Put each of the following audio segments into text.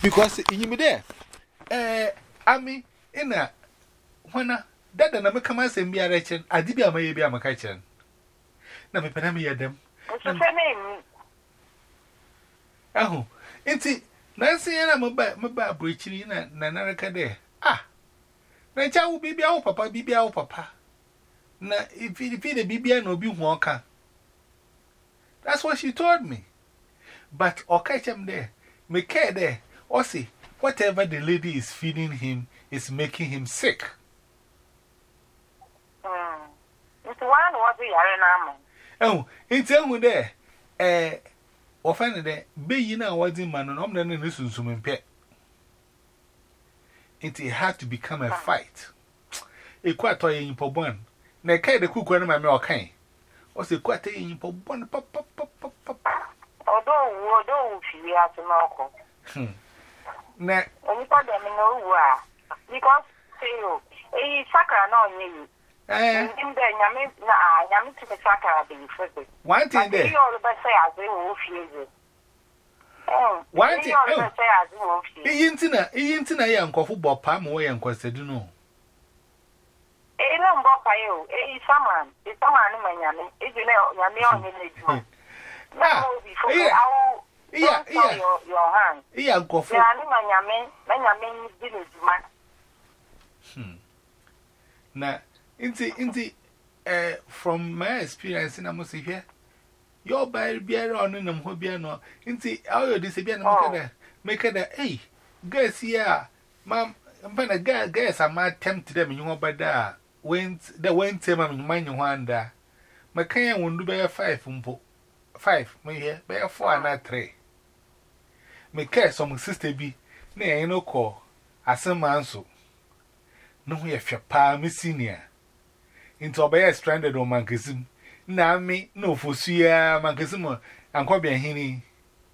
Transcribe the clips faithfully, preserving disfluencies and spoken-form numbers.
because you me there. Eh, Ami, in a when a dad and I come as a mere wretched, I did be a may be a kitchen. Now, me penami at them. What's your name? Oh, Inti, Nancy and I'm about my bad breaching in an America there. Ah, Nancy will be our papa, be our papa. Na if he feed a baby and no be walker. That's what she told me. But or catch him there, make care there, or see, whatever the lady is feeding him is making him sick. Hmm. It's one was the arena. Oh, it's only there. Eh, or find there, be you know what's in man, and I'm not listen to me pet. It had to become a fight. A quite toy in for one. Na kai the cook when my milk came. Was a quite in for one pop pop pop pop pop. Although, although she has to know. Hmm. Na, only for them know why. Because, say, a sacra no you. eh, In the Yami, Yami to the sacra being first. one thing there. You all the best say as they will feel it. Oh, One thing, you all the best say as they will feel it. Intina, Intina, young coffee ball palm away and quested, you know. Eh, no, Bopayo, eh, someone, it's someone in Yami, if you know Yami on the Ah, yeah, yeah, your hand. Yeah, go for Yami, Yami, didn't man. Hmm. Now, inti, inti, eh, from my experience in Amos here, your by beer on in them who be no, inti, all your disappear and make it a, hey, guess here, ma'am, I'm gonna guess I might tempt them in your bed. Went the went him and mind you wonder. My can won't do bear five from five, may here, bear four and not three. May care some sister be, nay, no call, as some man so. No, if your pa, Miss Senior. Into a stranded on Mancasm. Now, me, no, for Sia, Mancasimo, and Cobby and Henny.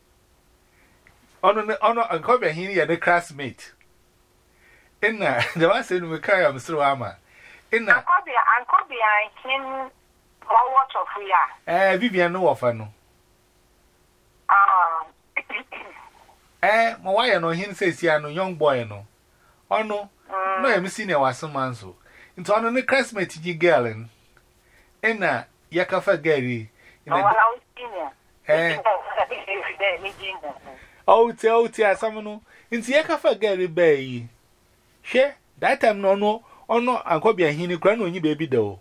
Honor, honor, and Cobby and Henny are the classmate. In the one said we carry a Mister Amma. In the Cobby and Cobby, I can watch of we are. Eh, Vivian, no offer no. Ah, Eh, my why no him says ya no young boy no. Oh no, no, I'm senior was some man so. Into on the classmate ye girl in. In a Yakafa Gary. In a senior. eh. Oh, tell tia someone. Into Yakafa Gary Bay. She, that time no no, or no, and Cobby and Henny crown when you baby though.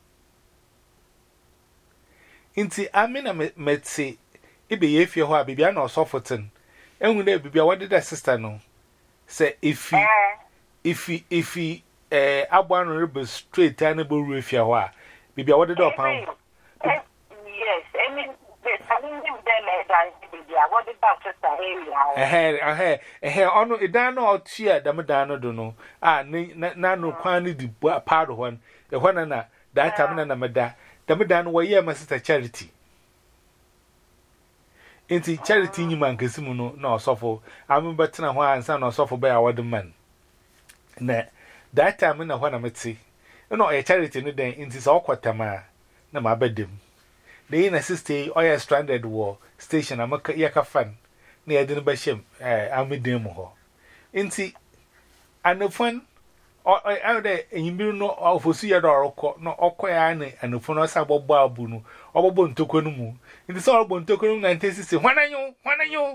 Into I mean, I met say, it be if you are baby and or Sofoten. And when they be what did that sister know? Say, if he, if he, if he, eh, I want to be straight, tenable roof your wa. Baby, what did I pound? Yes, I mean, I mean, them, what did that sister area? A hair, a hair, a hair, on a dano or cheer, Damadano, don't know. Ah, no, quantity the part of one, the one and that time and a mada. Damadano, where ye, my sister Charity. Inti Charity, you man, Kasimuno, no, suffer. I remember Tina and son or suffer by our man. Na that time in a one I see. You know, a charity no day in this awkward time. Na my bedroom. The inner sister, or a stranded war station, a maka yaka fan. Near dinner by shame, I made them ho. Inti and the fun or out there, and you know, or for see a door or no, or quiet, and the phone or sabo babuno, or bon tokonumu. In the sorrow bon tokonum and tastes, when are you? When are you?